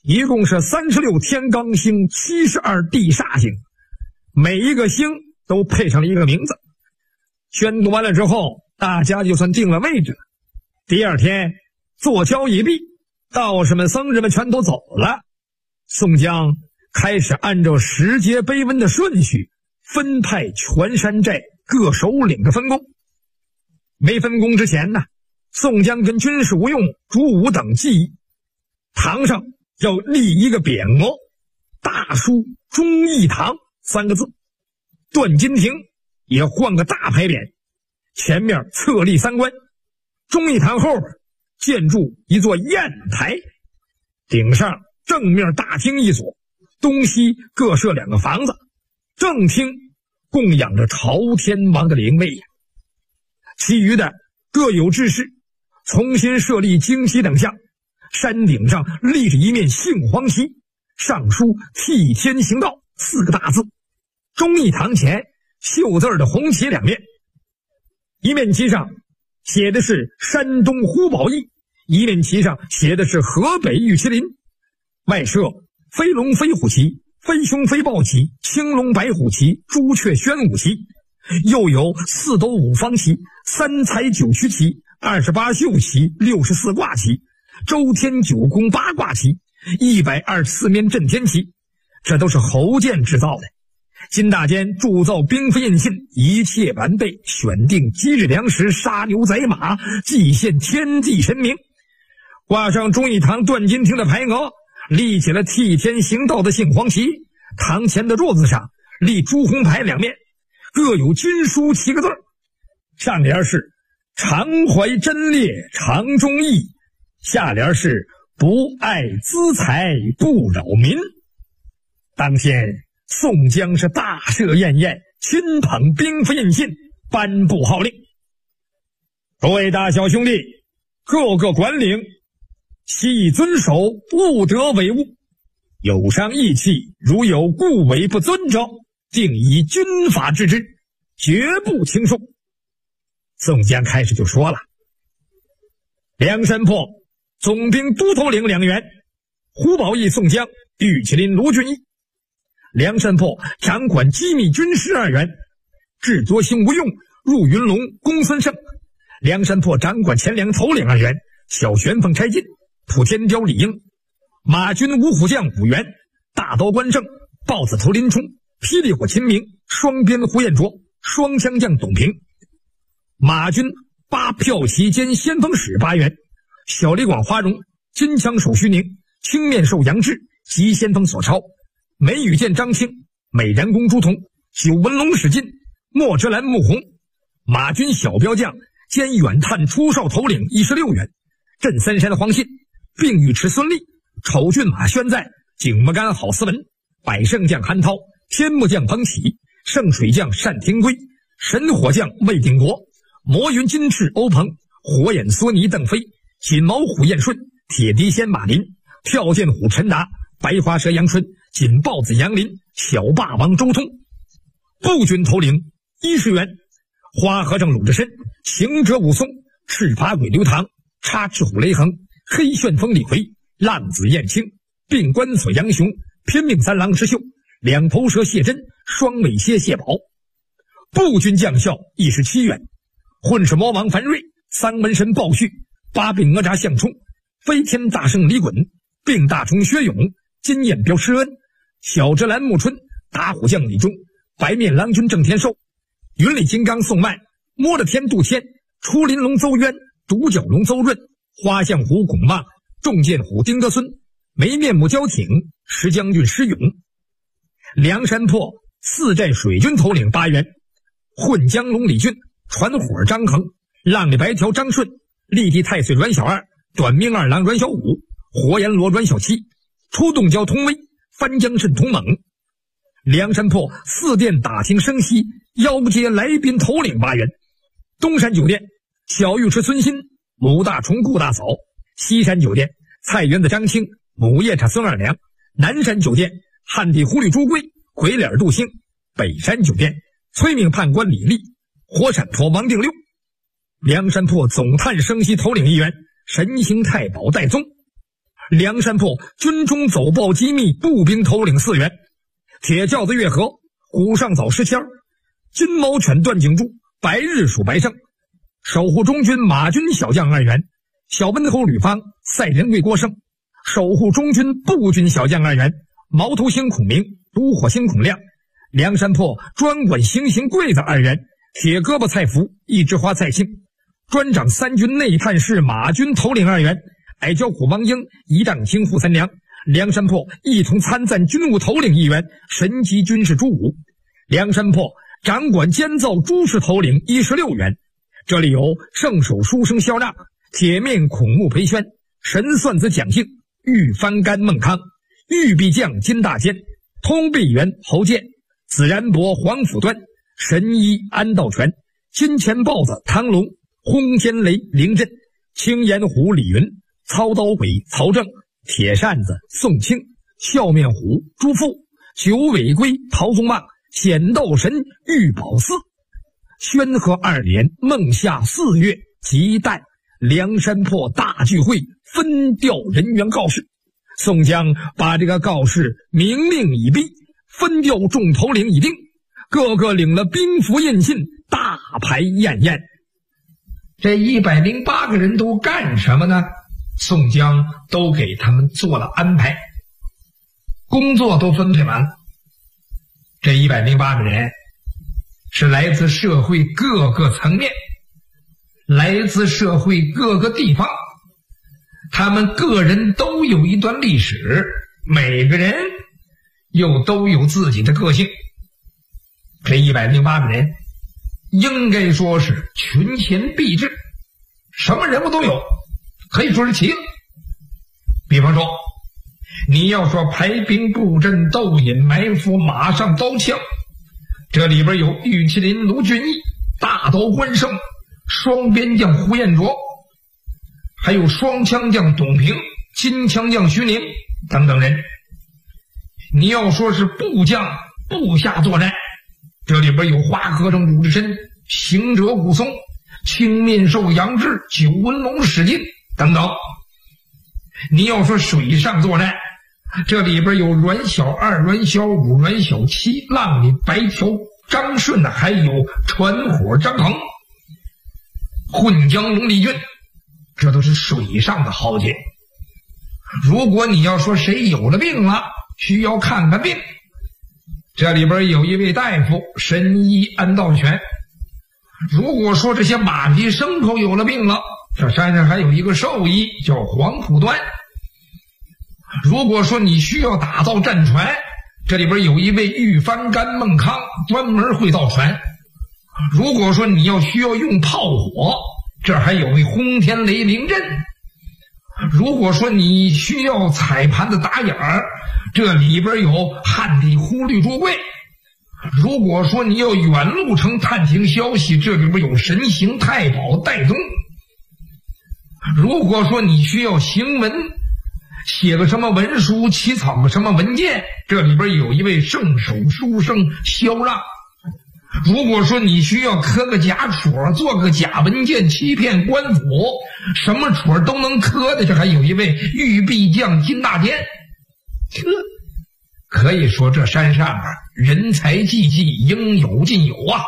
一共是36天罡星，72地煞星，每一个星都配上了一个名字。宣读完了之后，大家就算定了位置了。第二天坐交已毕，道士们僧人们全都走了，宋江开始按照时节碑文的顺序分派全山寨各首领的分工。没分工之前呢，宋江跟军师吴用、朱武等计议，堂上要立一个匾额，大书忠义堂3个字，段金亭也换个大牌匾，前面侧立3官，忠义堂后边建筑一座砚台，顶上正面大厅一所，东西各设2个房子，正厅供养着朝天王的灵位，其余的各有制式，重新设立旌旗等项，山顶上立着一面杏黄旗，上书替天行道4个大字，忠义堂前绣字的红旗2面，一面旗上写的是山东胡宝义，一面旗上写的是河北玉麒麟，外设飞龙飞虎旗、飞熊飞豹旗、青龙白虎旗、朱雀玄武旗，又有4斗5方旗、3彩9曲旗、28宿旗、64卦旗、周天9宫8卦旗、124面震天旗，这都是侯建制造的。金大坚铸造兵符印信，一切完备，选定吉日良时，杀牛宰马，祭献天地神明，挂上忠义堂段金亭的牌额，立起了替天行道的杏黄旗，堂前的桌子上立朱红牌2面，各有金书7个字，上联是常怀真烈常忠义，下联是不爱资财不扰民。当天宋江是大设宴宴，亲捧兵符印信，颁布号令：各位大小兄弟，各个管领悉以遵守，务得为务，有伤义气，如有故违不遵者，定以军法治之，绝不轻松。宋江开始就说了：梁山泊总兵都头领2员，胡宝义宋江、玉麒麟卢俊义；梁山泊掌管机密军师2员，智多星吴用、入云龙公孙胜；梁山泊掌管前2头领2员，小旋风柴进、普天雕李应；马军五虎将5员，大刀关胜、豹子头林冲、霹雳火秦明、双鞭胡彦卓、双枪将董平；马军8骠骑兼先锋使8员，小李广花荣、金枪手徐宁、青面兽杨志及先锋索超；梅雨剑张清、美髯公朱仝、九纹龙史进、墨之兰穆弘；马军小标将兼远探出哨头领16员，镇三山黄信、并尉迟孙立、丑骏马宣在、景木杆郝思文、百胜将韩涛、天目将彭起、圣水将单廷圭、神火将魏定国、魔云金翅欧鹏、火眼梭尼邓飞、锦毛虎燕顺、铁笛仙马林、跳涧虎陈达、白花蛇杨春、锦豹子杨林、小霸王周通；步军头领10员，花和尚鲁智深、行者武松、赤发鬼刘唐、插翅虎雷横、黑旋风李逵、浪子燕青、并关索杨雄、拼命三郎石秀、两头蛇谢真、双尾蝎谢宝；步军将校17员，混世魔王樊瑞、三门神鲍旭、八臂哪吒项冲、飞天大圣李衮、并大虫薛勇、金焰彪施恩、小之兰穆春、打虎将李忠、白面郎君郑天寿、云里金刚宋迈、摸着天杜迁、出林龙邹渊、独角龙邹润、花象虎巩望、重剑虎丁德孙、没面目焦挺、石将军施勇；梁山泊4寨水军头领8员，混江龙李俊、传火张衡、浪里白条张顺、立地太岁阮小二、短命二郎阮小五、活阎罗阮小七、出洞蛟童威、翻江蜃童猛；梁山泊4殿打听生息邀接来宾头领8员，东山酒店小尉迟孙新、母大虫顾大嫂；西山酒店菜园子张青、母夜叉孙二娘；南山酒店汉地狐狸朱贵、鬼脸杜兴；北山酒店催命判官李立、火闪婆王定六；梁山泊总探生息头领1员，神行太保戴宗； 梁山泊军中走报机密步兵头领4员，铁轿子月河、虎上早石签、金毛犬段景柱、白日鼠白胜，守护中军马军小将2员，小温侯吕方、赛人魏郭胜，守护中军步军小将2员，毛头星孔明、独火星孔亮，梁山泊专管行刑柜子2员，铁胳膊蔡福、一枝花蔡庆，专掌3军内探事马军头领2员，矮脚虎王英、一丈青副3良，梁山泊一同参赞军务头领1员，神级军士朱武，梁山泊掌管监造诸事头领16员，这里有圣手书生萧让、铁面孔目裴宣、神算子蒋庆、玉翻干孟康、玉臂将金大坚、通臂员侯健、紫然伯黄甫端、神医安道全、金钱豹子汤龙、轰天雷凌震、青岩虎李云、操刀鬼曹正、铁扇子宋清、笑面虎朱富、九尾龟陶宗旺、显道神玉宝寺。宣和2年孟夏4月即旦，梁山泊大聚会分调人员告示，宋江把这个告示明令已毕，分调众头领已定，个个领了兵符印信，大排宴宴。这108个人都干什么呢？宋江都给他们做了安排，工作都分配完了。这108个人是来自社会各个层面，来自社会各个地方，他们个人都有一段历史，每个人又都有自己的个性。这108个人应该说是群贤毕至，什么人物都有，可以说是齐了。比方说，你要说排兵布阵、斗隐埋伏、马上刀枪，这里边有玉麒麟卢俊义、大刀关胜、双边将胡彦卓，还有双枪将董平、金枪将徐宁等等人。你要说是部将部下作战，这里边有花和尚鲁智深、行者武松、青面兽杨志、九纹龙史进等等。你要说水上作战，这里边有阮小二、阮小五、阮小七、浪里白条、张顺，还有船火张衡、混江龙李俊，这都是水上的豪杰。如果你要说谁有了病了，需要看看病，这里边有一位大夫神医安道全。如果说这些马匹牲口有了病了，这山上还有一个兽医叫黄浦端。如果说你需要打造战船，这里边有一位玉翻干孟康，专门会造船。如果说你要需要用炮火，这还有位轰天雷凌震。如果说你需要踩盘子打眼儿，这里边有汉地忽律朱贵。如果说你要远路程探听消息，这里边有神行太保戴宗。如果说你需要行文，写个什么文书，起草个什么文件，这里边有一位圣手书生萧让。如果说你需要刻个假戳，做个假文件，欺骗官府，什么戳都能刻的，这还有一位玉臂将金大坚。可以说这山上人才济济，应有尽有啊。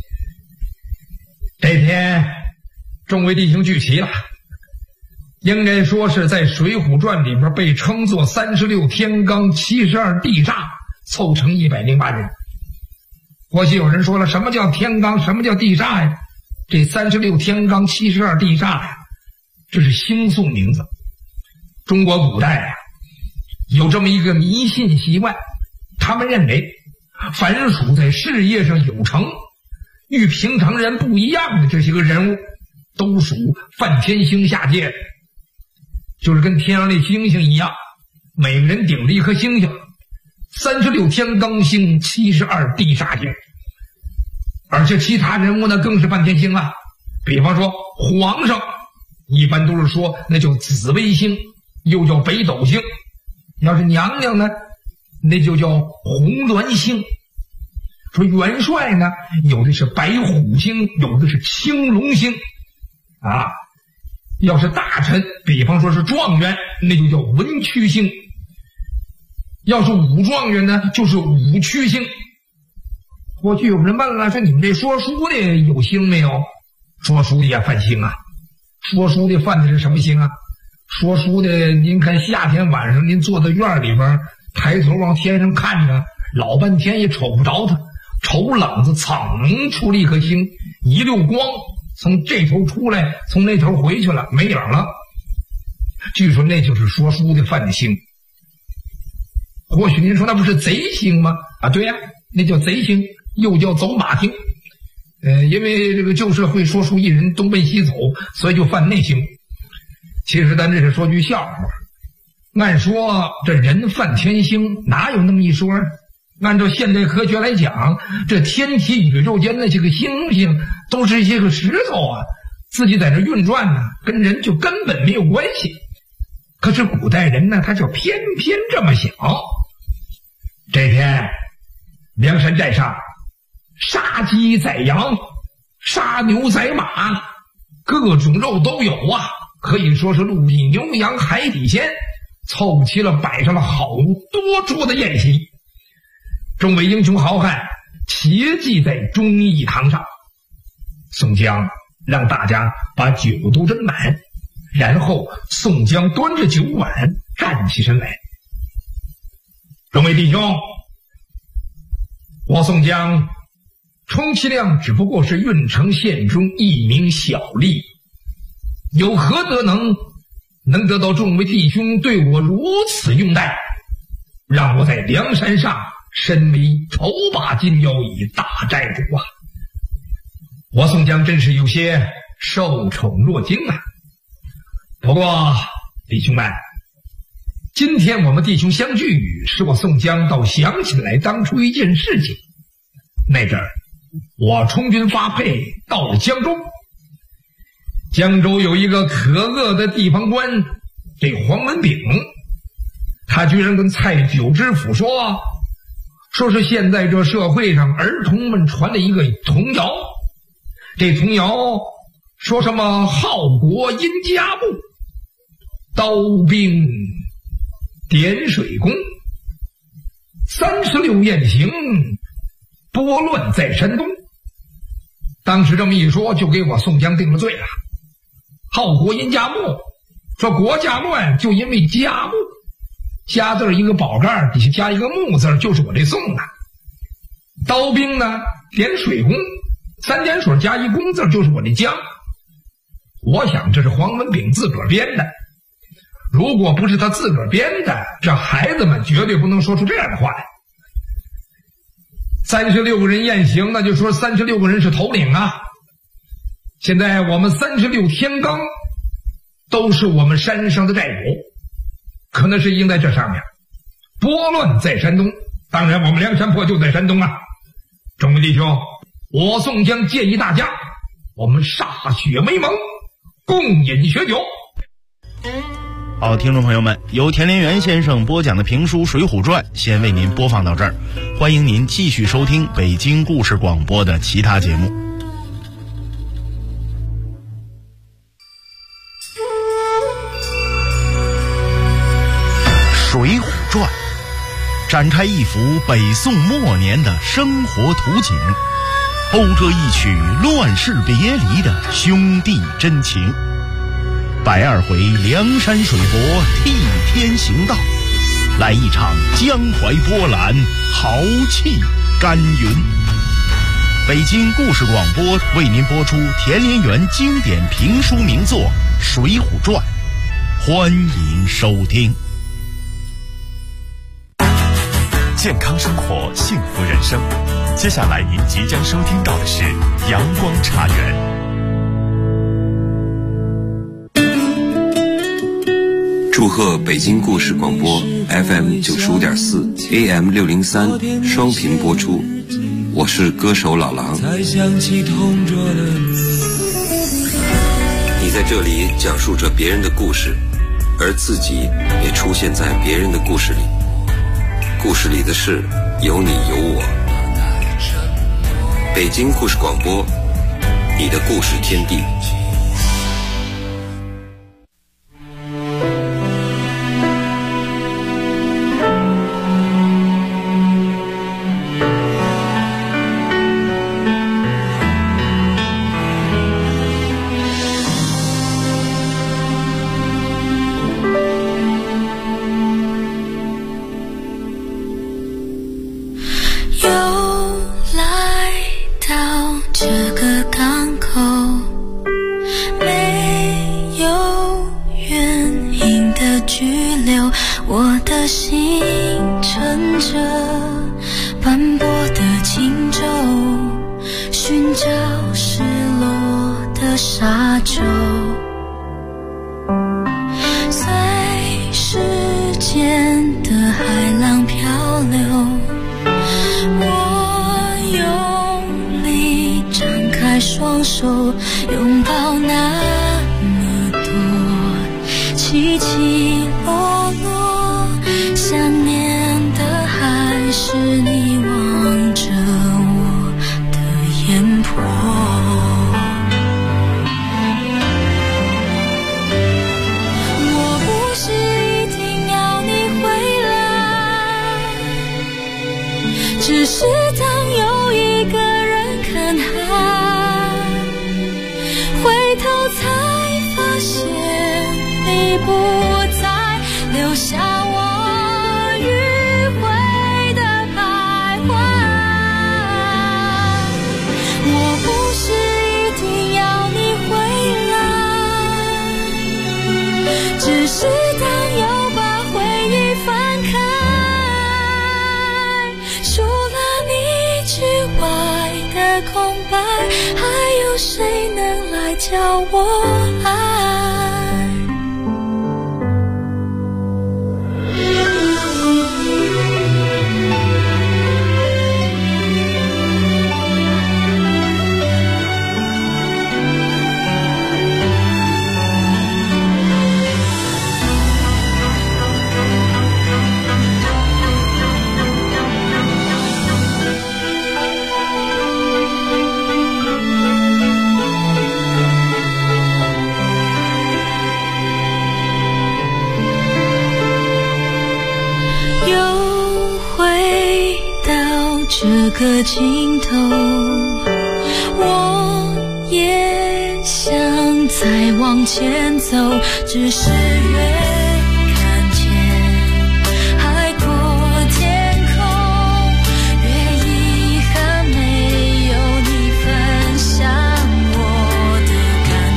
这天众位弟兄聚齐了，应该说是在《水浒传》里边被称作36天罡72地煞凑成108人。或许有人说了，什么叫天罡，什么叫地煞呀？这36天罡72地煞呀，这是星宿名字。中国古代啊，有这么一个迷信习惯，他们认为凡属在事业上有成、与平常人不一样的这些个人物，都属犯天星下界，就是跟天上那星星一样，每个人顶着一颗星星，36天罡星72地煞星。而且其他人物呢更是犯天星啊，比方说皇上一般都是说那叫紫微星，又叫北斗星。要是娘娘呢，那就叫红鸾星。说元帅呢，有的是白虎星，有的是青龙星啊。 要是大臣，比方说是状元，那就叫文曲星；要是武状元呢，就是武曲星。过去有人问了，说你们这说书的有星没有？说书的也犯星啊。说书的犯的是什么星啊？说书的，您看夏天晚上您坐在院里边，抬头往天上看着，老半天也瞅不着它，瞅冷子噌出了一颗星，一溜光从这头出来，从那头回去了，没影了。据说那就是说书的犯的星。或许您说那不是贼星吗？啊，对呀，那叫贼星，又叫走马星。因为这个旧社会说书艺人东奔西走，所以就犯内星。其实咱这是说句笑话，按说这人犯天星哪有那么一说？按照现代科学来讲，这天体宇宙间的这个星星都是一些个石头啊，自己在这运转呢，跟人就根本没有关系。可是古代人呢，他就偏偏这么想。这天梁山寨上杀鸡宰羊，杀牛宰马，各种肉都有啊，可以说是陆地牛羊海底鲜，凑齐了摆上了好多桌的宴席。众位英雄好汉齐聚在忠义堂上，宋江让大家把酒都斟满，然后宋江端着酒碗站起身来。众位弟兄，我宋江充其量只不过是郓城县中一名小吏，有何德能得到众位弟兄对我如此拥戴，让我在梁山上身为头把金腰以大寨主啊！我宋江真是有些受宠若惊啊。不过弟兄们，今天我们弟兄相聚，使我宋江倒想起来当初一件事情。那阵儿我充军发配到了江州，江州有一个可恶的地方官，这黄文炳，他居然跟蔡九知府说是现在这社会上儿童们传了一个童谣，这童谣说什么号国殷家木，刀兵点水工，36雁行，拨乱在山东。当时这么一说，就给我宋江定了罪了。号国殷家木，说国家乱就因为家木，家字一个宝盖底下加一个木字，就是我这宋啊。刀兵呢，点水工，3点水加一工字，就是我这江。我想这是黄文炳自个儿编的，如果不是他自个儿编的，这孩子们绝对不能说出这样的话来。36个人雁行，那就说36个人是头领啊。现在我们36天罡都是我们山上的寨主，可能是应在这上面。拨乱在山东，当然我们梁山泊就在山东啊。众位弟兄，我宋江建议大家，我们歃血为盟，共饮血酒。 好，听众朋友们，由田连元先生播讲的评书《水浒传》先为您播放到这儿，欢迎您继续收听北京故事广播的其他节目。《水浒传》展开一幅北宋末年的生活图景，勾着一曲乱世别离的兄弟真情。120回梁山水泊替天行道，来一场江淮波澜，豪气干云。北京故事广播为您播出田连元经典评书名作《水浒传》，欢迎收听。 健康生活，幸福人生。接下来您即将收听到的是阳光茶园。 祝贺北京故事广播 FM 95.4 AM 603双频播出，我是歌手老狼。你在这里讲述着别人的故事，而自己也出现在别人的故事里，故事里的事有你有我。北京故事广播，你的故事天地。 拘留，我的心乘着斑驳的轻舟，寻找失落的沙洲，随时间的海浪漂流，我用力张开双手，拥抱那么多起起落落，想念的还是你望着我的眼波。我不是一定要你回来，只是当有一个人看海，回头才发现你不再留下我迂回的徘徊。我不是一定要你回来，只是当又把回忆翻开，除了你之外的空白，还有谁能来教我爱？这个尽头，我也想再往前走，只是越看见海阔天空，越遗憾没有你分享我的感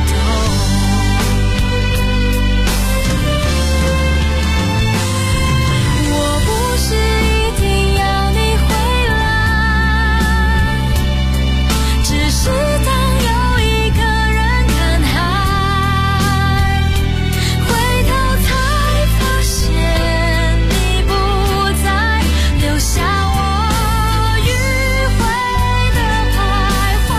动。我不是一定要你回来，只是当有一个人看海，回头才发现你不再留下我迂回的徘徊。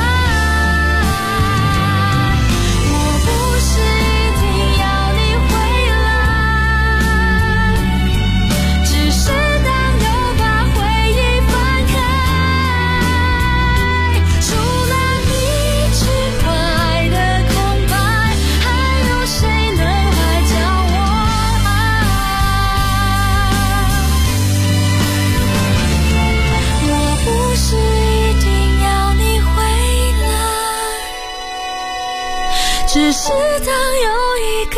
我不是一定要你回来，只是当又把回忆翻开，除了你之外的空白，还有谁能来教我爱？我不是一定要你回来，只是当有一个